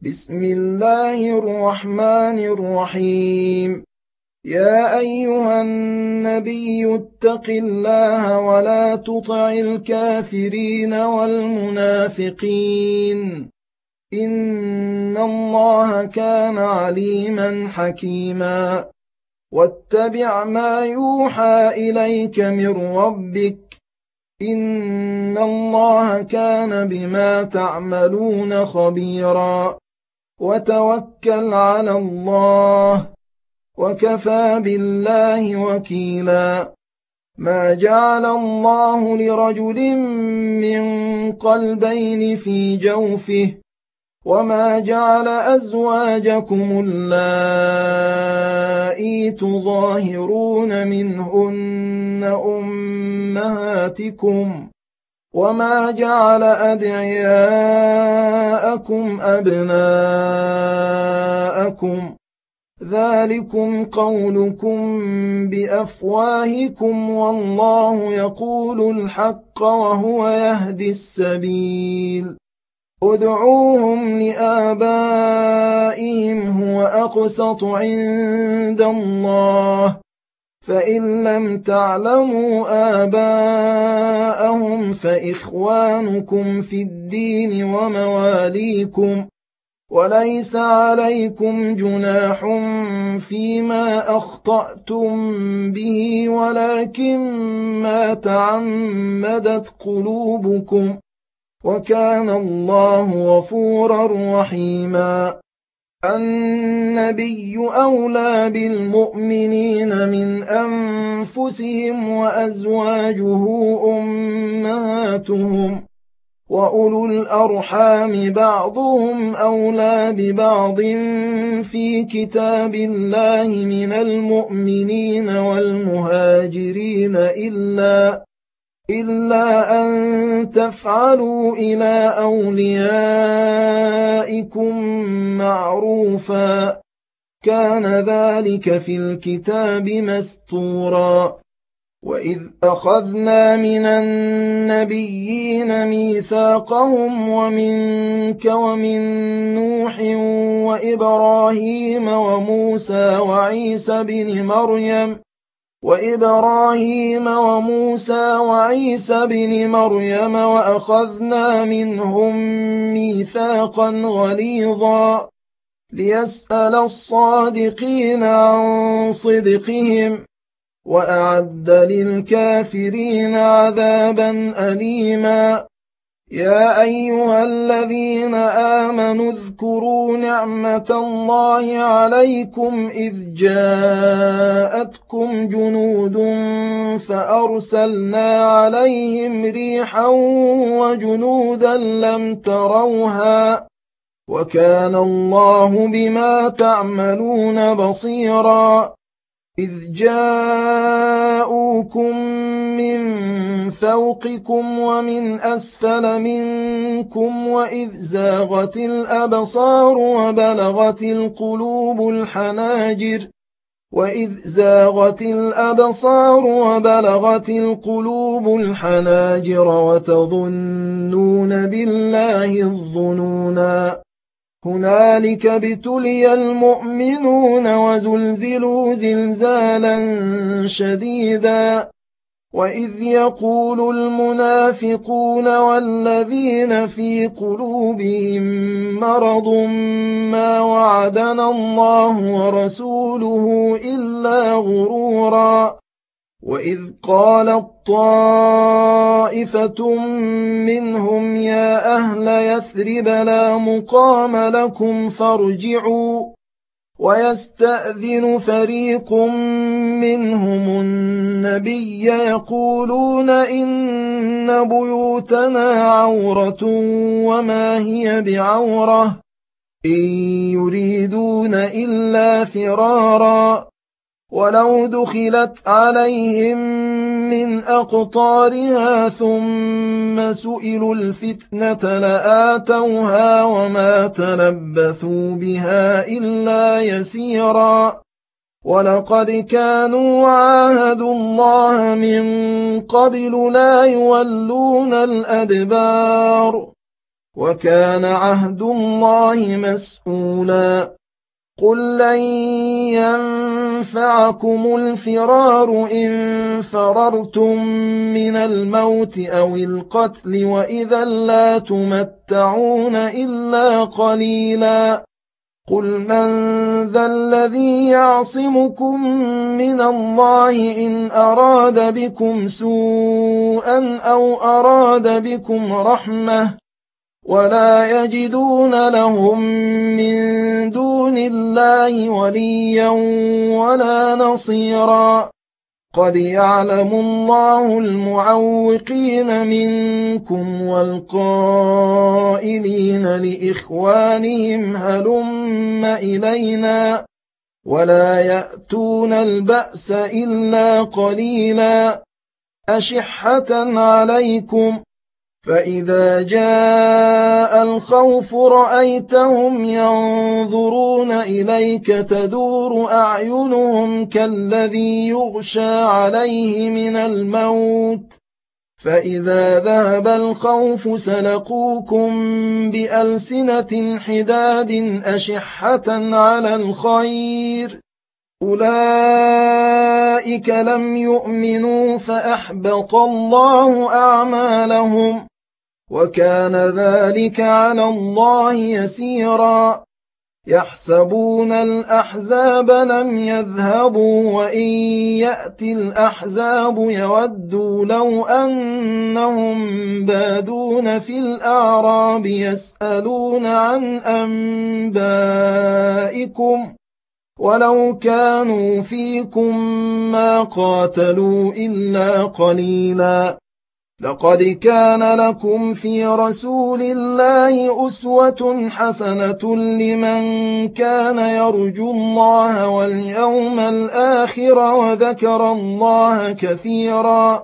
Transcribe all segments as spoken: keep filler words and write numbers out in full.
بسم الله الرحمن الرحيم. يا أيها النبي اتق الله ولا تطع الكافرين والمنافقين، إن الله كان عليما حكيما. واتبع ما يوحى إليك من ربك، إن الله كان بما تعملون خبيرا. وتوكل على الله، وكفى بالله وكيلا. ما جعل الله لرجل من قلبين في جوفه، وما جعل أزواجكم اللائي تظاهرون منهن أمهاتكم، وما جعل أدعياءكم أبناءكم، ذلكم قولكم بأفواهكم والله يقول الحق وهو يهدي السبيل. ادعوهم لآبائهم هو أقسط عند الله، فإن لم تعلموا آباءهم فإخوانكم في الدين ومواليكم، وليس عليكم جناح فيما أخطأتم به ولكن ما تعمدت قلوبكم، وكان الله غفورا رحيما. النبي أولى بالمؤمنين من أنفسهم وأزواجه أمهاتهم، وأولو الأرحام بعضهم أولى ببعض في كتاب الله من المؤمنين والمهاجرين إلا إلا أن تفعلوا إلى أوليائكم معروفا، كان ذلك في الكتاب مسطورا. وإذ أخذنا من النبيين ميثاقهم ومنك ومن نوح وإبراهيم وموسى وعيسى بن مريم وإبراهيم وموسى وعيسى بن مريم وأخذنا منهم ميثاقا غليظا، ليسأل الصادقين عن صدقهم، وأعد للكافرين عذابا أليما. يا أيها الذين آمنوا اذكروا نعمة الله عليكم إذ جاءتكم جنود فأرسلنا عليهم ريحا وجنودا لم تروها، وكان الله بما تعملون بصيرا. إذ جاءوكم من فوقكم ومن أسفل منكم وإذ زاغت الأبصار وبلغت القلوب الحناجر وإذ زاغت الأبصار وبلغت القلوب الحناجر وتظنون بالله الظنونا. هنالك ابتلي المؤمنون وزلزلوا زلزالا شديدا. وإذ يقول المنافقون والذين في قلوبهم مرض ما وعدنا الله ورسوله إلا غرورا. وإذ قالت طائفة منهم يا أهل يثرب لا مقام لكم فارجعوا، ويستأذن فريق منهم النبي يقولون إن بيوتنا عورة وما هي بعورة، إن يريدون إلا فرارا. ولو دخلت عليهم من أقطارها ثم سئلوا الفتنة لآتوها وما تلبثوا بها إلا يسيرا. ولقد كانوا عاهدوا الله من قبل لا يولون الأدبار وكان عهد الله مسؤولا قل لن ينفعكم الفرار إن فررتم من الموت أو القتل وإذا لا تمتعون إلا قليلا قل من ذا الذي يعصمكم من الله إن أراد بكم سوءا أو أراد بكم رحمة ولا يجدون لهم من دون الله وليا ولا نصيرا قد يعلم الله المعوقين منكم والقائلين لإخوانهم هلم إلينا ولا يأتون البأس إلا قليلا أشحة عليكم فإذا جاء الخوف رأيتهم ينظرون إليك تدور أعينهم كالذي يغشى عليه من الموت فإذا ذهب الخوف سلقوكم بألسنة حداد أشحة على الخير أولئك لم يؤمنوا فأحبط الله أعمالهم وكان ذلك على الله يسيرا يحسبون الأحزاب لم يذهبوا وإن يأتي الأحزاب يودوا لو أنهم بادون في الأعراب يسألون عن أنبائكم ولو كانوا فيكم ما قاتلوا إلا قليلا لقد كان لكم في رسول الله أسوة حسنة لمن كان يرجو الله واليوم الآخر وذكر الله كثيرا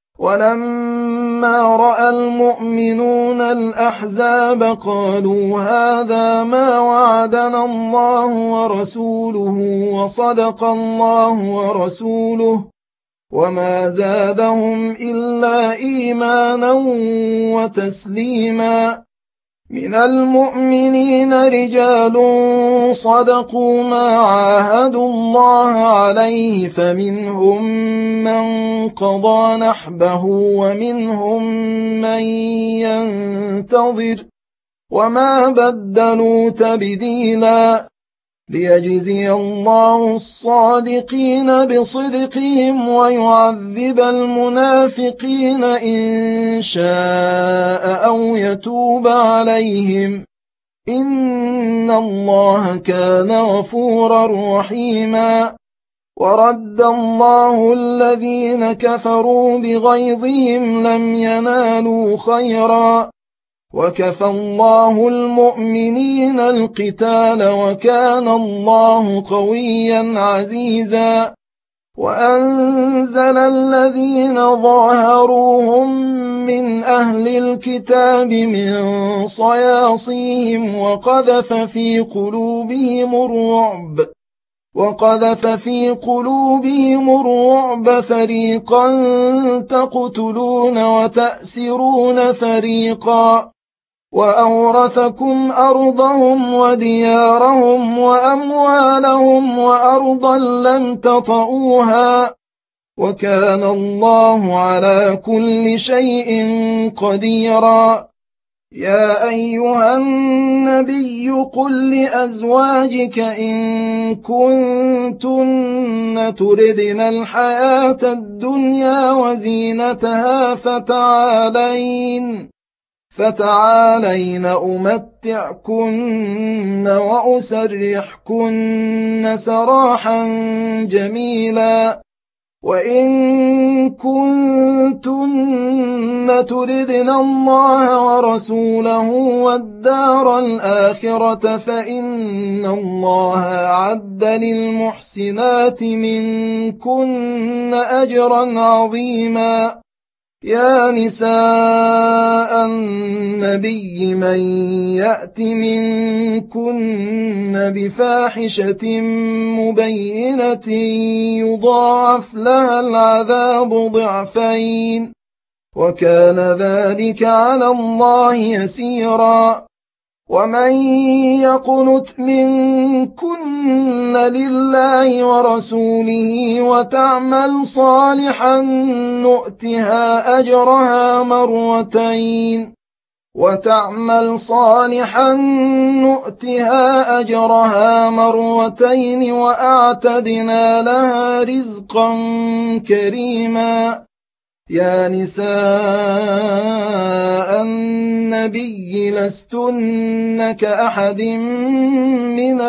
ولما رأى المؤمنون الأحزاب قالوا هذا ما وعدنا الله ورسوله وصدق الله ورسوله وما زادهم إلا إيمانا وتسليما من المؤمنين رجال صدقوا ما عاهدوا الله عليه فمنهم من قضى نحبه ومنهم من ينتظر وما بدلوا تبديلا ليجزي الله الصادقين بصدقهم ويعذب المنافقين إن شاء أو يتوب عليهم إن الله كان غفورا رحيما ورد الله الذين كفروا بغيظهم لم ينالوا خيرا وكفى الله المؤمنين القتال وكان الله قويا عزيزا وأنزل الذين ظاهروهم من أهل الكتاب من صياصيهم وقذف في قلوبهم الرعب وقذف في قلوبهم الرعب فريقا تقتلون وتأسرون فريقا وأورثكم أرضهم وديارهم وأموالهم وأرضا لم تطئوها وكان الله على كل شيء قديرا يا أيها النبي قل لأزواجك إن كنتن تردن الحياة الدنيا وزينتها فتعالين فتعالين أمتعكن وأسرحكن سراحا جميلا وإن كنتن تردن الله ورسوله والدار الآخرة فإن الله أعد للمحسنات منكن أجرا عظيما يا نساء النبي من يأت منكن بفاحشة مبينة يضاعف لها العذاب ضعفين وكان ذلك على الله يسيرا. ومن يقنت منكن لله ورسوله وتعمل صالحا نؤتها أجرها مرتين وتعمل صالحا نؤتها أجرها مرتين وأعتدنا لها رزقا كريما. يا نساء النبي لستن كأحد من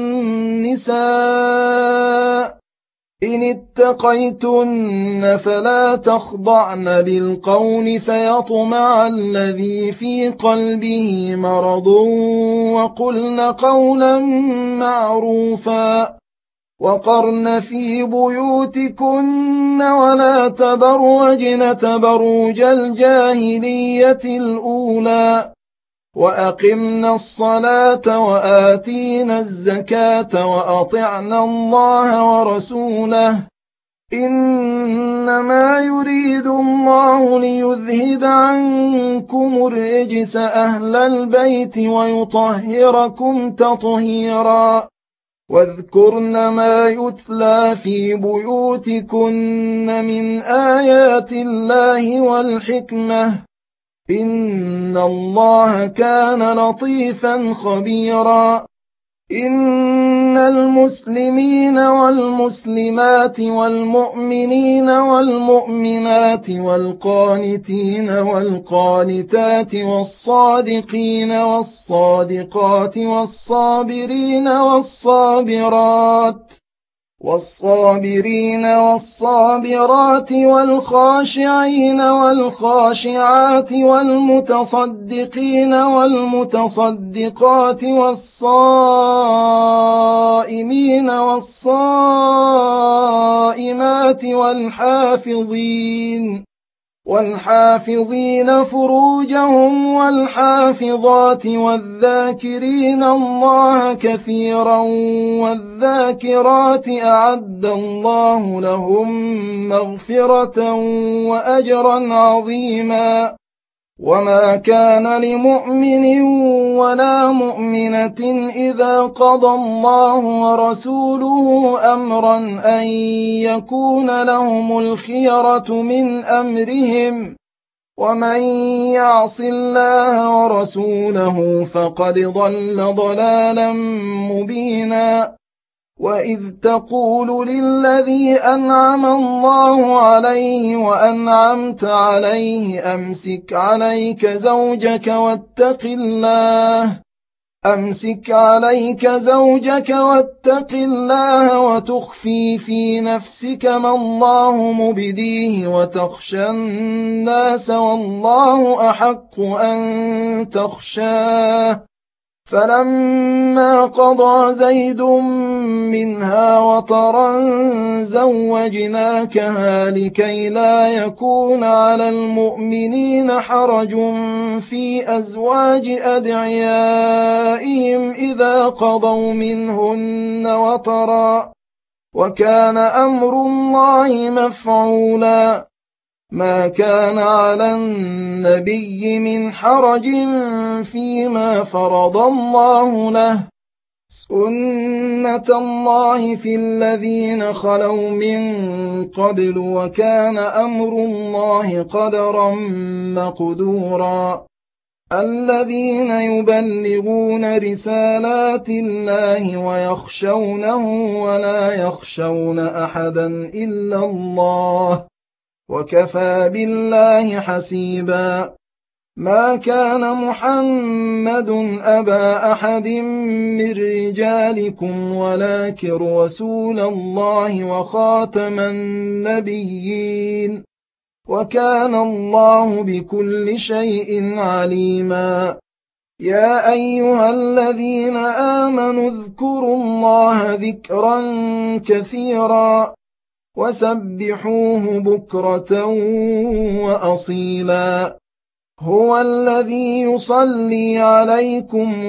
النساء إن اتقيتن فلا تخضعن بالقول فيطمع الذي في قلبه مرض وقلن قولا معروفا. وقرن في بيوتكن ولا تبرجن تبرج الجاهلية الأولى وأقمنا الصلاة وآتينا الزكاة وأطعنا الله ورسوله إنما يريد الله ليذهب عنكم الرجس أهل البيت ويطهركم تطهيرا. واذكرن ما يتلى في بيوتكن من آيات الله والحكمة إن الله كان لطيفا خبيرا. إن المسلمين والمسلمات والمؤمنين والمؤمنات والقانتين والقانتات والصادقين والصادقات والصابرين والصابرات والصابرين والصابرات والخاشعين والخاشعات والمتصدقين والمتصدقات والصائمين والصائمات والحافظين والحافظين فروجهم والحافظات والذاكرين الله كثيرا والذاكرات أعد الله لهم مغفرة وأجرا عظيما. وما كان لمؤمن ولا مؤمنة إذا قضى الله ورسوله أمرا أن يكون لهم الخيرة من أمرهم ومن يعص الله ورسوله فقد ضل ضلالا مبينا. وإذ تقول للذي أنعم الله عليه وأنعمت عليه أمسك عليك زوجك واتق الله أمسك عليك زوجك واتق الله وتخفي في نفسك ما الله مبديه وتخشى الناس والله أحق أن تخشاه. فلما قضى زيد منها وطرا زوجناكها لكي لا يكون على المؤمنين حرج في أزواج أدعيائهم إذا قضوا منهن وطرا وكان أمر الله مفعولا. ما كان على النبي من حرج فيما فرض الله له سنة الله في الذين خلوا من قبل وكان أمر الله قدرا مقدورا. الذين يبلغون رسالات الله ويخشونه ولا يخشون أحدا إلا الله وكفى بالله حسيبا. ما كان محمد أبا أحد من رجالكم ولكن رسول الله وخاتم النبيين وكان الله بكل شيء عليما. يا أيها الذين آمنوا اذكروا الله ذكرا كثيرا وسبحوه بكرة وأصيلا. هو الذي يصلي عليكم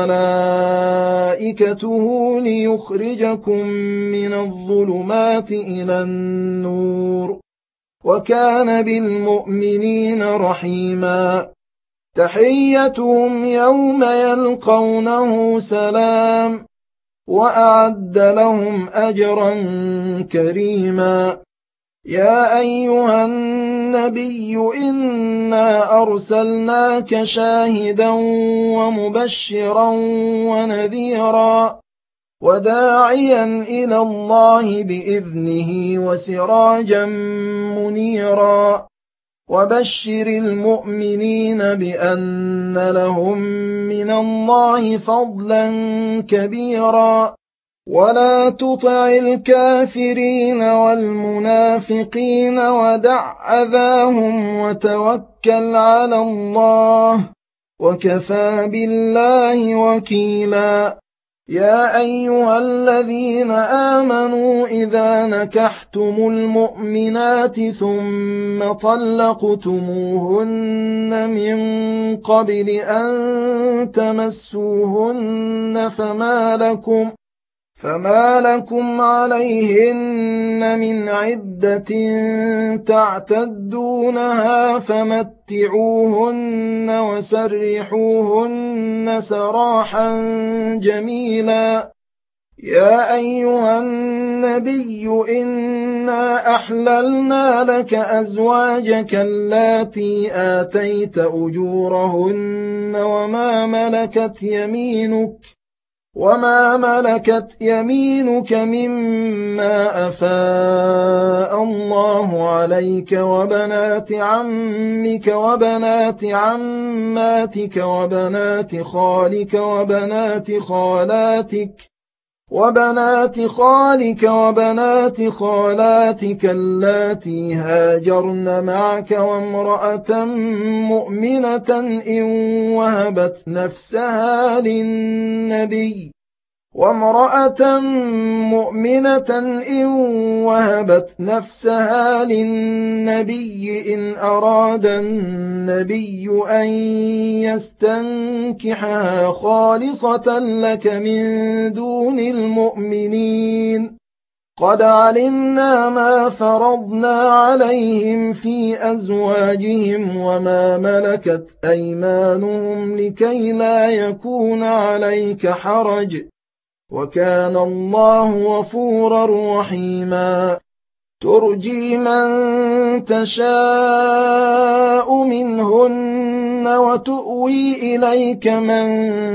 وملائكته ليخرجكم من الظلمات إلى النور وكان بالمؤمنين رحيما. تحيتهم يوم يلقونه سلام، وأعد لهم أجرا كريما. يا أيها النبي إنا أرسلناك شاهدا ومبشرا ونذيرا وداعيا إلى الله بإذنه وسراجا منيرا. وبشر المؤمنين بأن لهم من الله فضلا كبيرا. ولا تطع الكافرين والمنافقين ودع أذاهم وتوكل على الله، وكفى بالله وكيلا. يا أيها الذين آمنوا إذا نكحتم المؤمنات ثم طلقتموهن من قبل أن تمسوهن فما لكم فما لكم عليهن من عدة تعتدونها فمتعوهن وسرحوهن سراحا جميلا. يا أيها النبي إنا أحللنا لك أزواجك اللاتي آتيت أجورهن وما ملكت يمينك وما ملكت يمينك مما أفاء الله عليك وبنات عمك وبنات عماتك وبنات خالك وبنات خالاتك وبنات خالك وبنات خالاتك اللاتي هاجرن معك وامرأة مؤمنة إن وهبت نفسها للنبي وامرأة مؤمنة إن وهبت نفسها للنبي إن أراد النبي أن يستنكحها خالصة لك من دون المؤمنين. قد علمنا ما فرضنا عليهم في أزواجهم وما ملكت أيمانهم لكي لا يكون عليك حرج، وكان الله غفورا رحيما. ترجي من تشاء منهن وتؤوي إليك من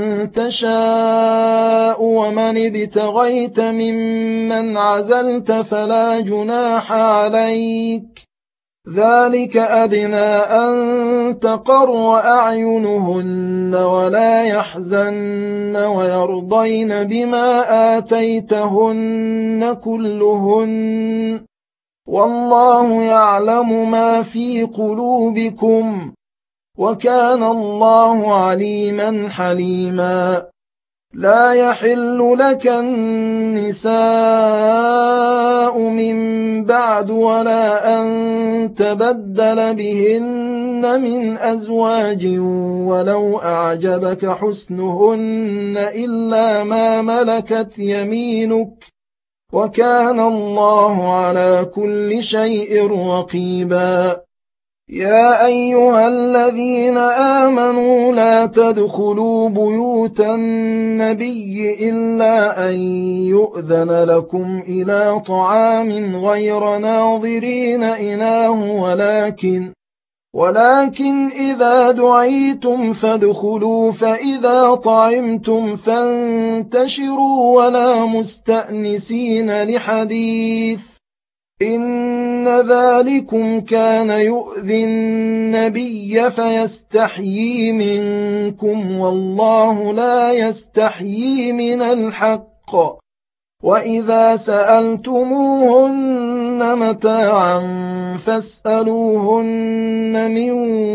تشاء ومن ابتغيت ممن عزلت فلا جناح عليك، ذلك أدنى أن تقر أعينهن ولا يحزن ويرضين بما آتيتهن كلهن، والله يعلم ما في قلوبكم، وكان الله عليما حليما. لا يحل لك النساء من بعد ولا أن تبدل بهن من أزواج ولو أعجبك حسنهن إلا ما ملكت يمينك، وكان الله على كل شيء رقيبا. يا أيها الذين آمنوا لا تدخلوا بيوت النبي إلا أن يؤذن لكم إلى طعام غير ناظرين إناه ولكن ولكن إذا دعيتم فادخلوا فإذا طعمتم فانتشروا ولا مستأنسين لحديث، إن ذلكم كان يؤذي النبي فيستحيي منكم والله لا يستحيي من الحق. وإذا سألتموهن متاعا فاسألوهن من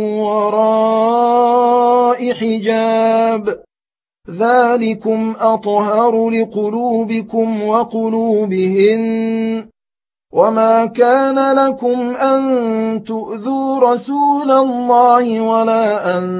وراء حجاب، ذلكم أطهر لقلوبكم وقلوبهن. وما كان لكم أن تؤذوا رسول الله ولا أن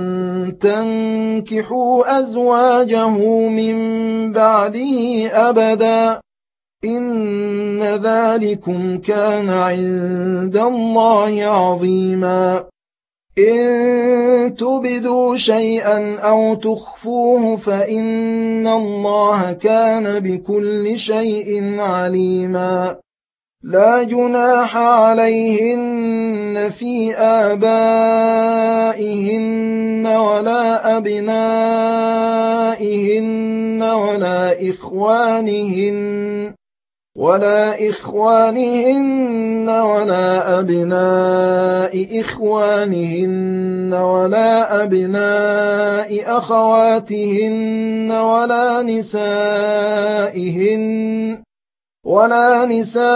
تنكحوا أزواجه من بعده أبدا، إن ذلكم كان عند الله عظيما إن تبدوا شيئا أو تخفوه فإن الله كان بكل شيء عليما لا جناح عليهن في آبائهن ولا أبنائهن ولا إخوانهن ولا إخوانهن ولا أبناء إخوانهن ولا أبناء أخواتهن ولا نسائهن ولا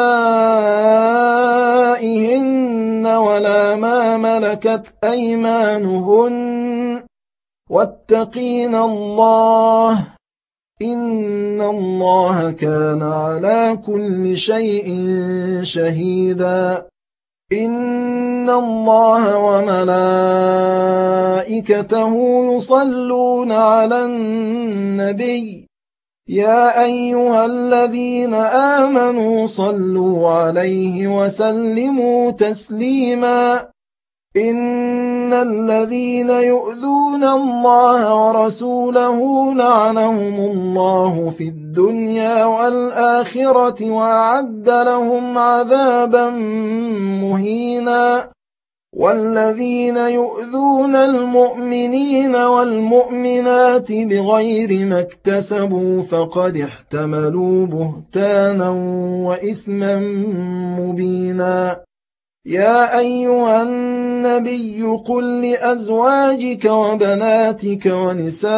نسائهن ولا ما ملكت أيمانهن واتقين الله إن الله كان على كل شيء شهيدا إن الله وملائكته يصلون على النبي يا أيها الذين آمنوا صلوا عليه وسلموا تسليما إن الذين يؤذون الله ورسوله لعنهم الله في الدنيا والآخرة وأعد لهم عذابا مهينا والذين يؤذون المؤمنين والمؤمنات بغير ما اكتسبوا فقد احتملوا بهتانا وإثما مبينا يا أيها النبي قل لأزواجك وبناتك ونساء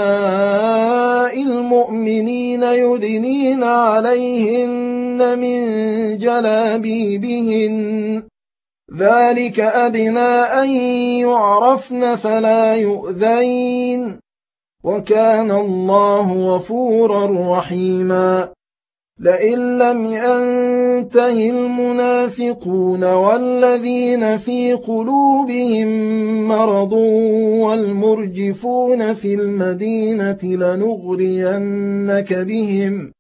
المؤمنين يدنين عليهن من جلابيبهن ذلك أدنى أن يعرفن فلا يؤذين وكان الله غفورا رحيما لئن لم ينته المنافقون والذين في قلوبهم مرض والمرجفون في المدينة لنغرينك بهم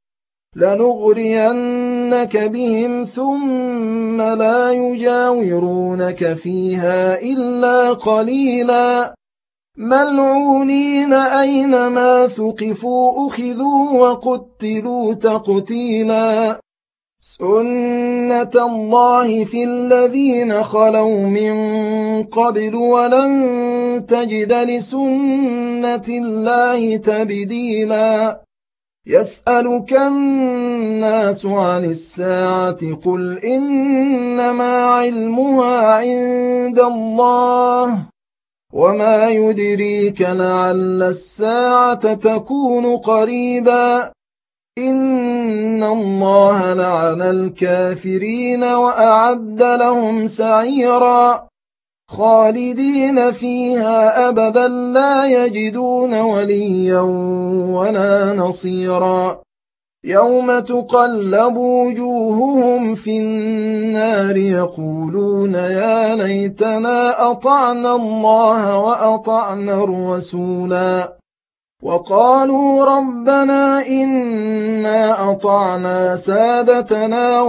لنغرينك بهم ثم لا يجاورونك فيها إلا قليلا ملعونين أينما ثقفوا أخذوا وقتلوا تقتيلا سنة الله في الذين خلوا من قبل ولن تجد لسنة الله تبديلا يسألك الناس عن الساعة قل إنما علمها عند الله وما يدريك لعل الساعة تكون قريبا إن الله لعن الكافرين وأعد لهم سعيرا خالدين فيها أبدا لا يجدون وليا ولا نصيرا يوم تقلب وجوههم في النار يقولون يا ليتنا أطعنا الله وأطعنا الرسولا وقالوا ربنا إنا أطعنا سادتنا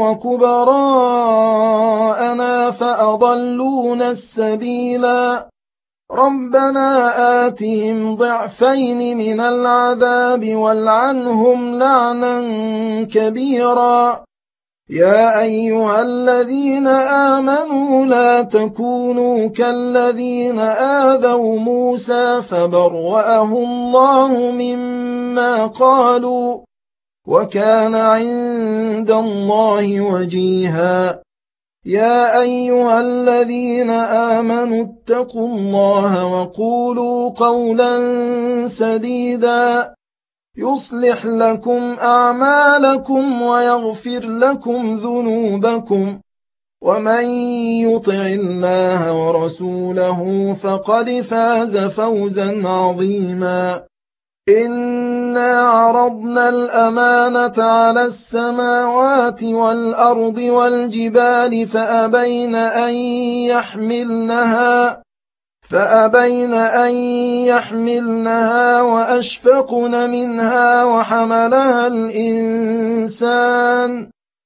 وكبراءنا فأضلونا السبيلا ربنا آتهم ضعفين من العذاب والعنهم لعنا كبيرا يا أيها الذين آمنوا لا تكونوا كالذين آذوا موسى فبرأه الله مما قالوا وكان عند الله وجيها يا أيها الذين آمنوا اتقوا الله وقولوا قولا سديدا يصلح لكم أعمالكم ويغفر لكم ذنوبكم ومن يطع الله ورسوله فقد فاز فوزا عظيما إنا عرضنا الأمانة على السماوات والأرض والجبال فأبين أن يحملنها فأبين أن يحملنها وأشفقن منها وحملها الإنسان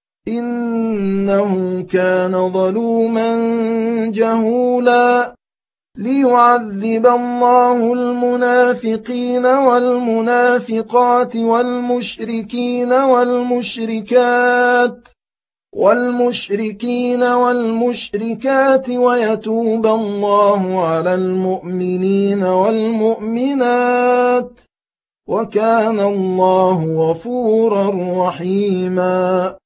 إنه كان ظلوما جهولا ليعذب الله المنافقين والمنافقات والمشركين والمشركات والمشركين والمشركات ويتوب الله على المؤمنين والمؤمنات وكان الله غفورا رحيما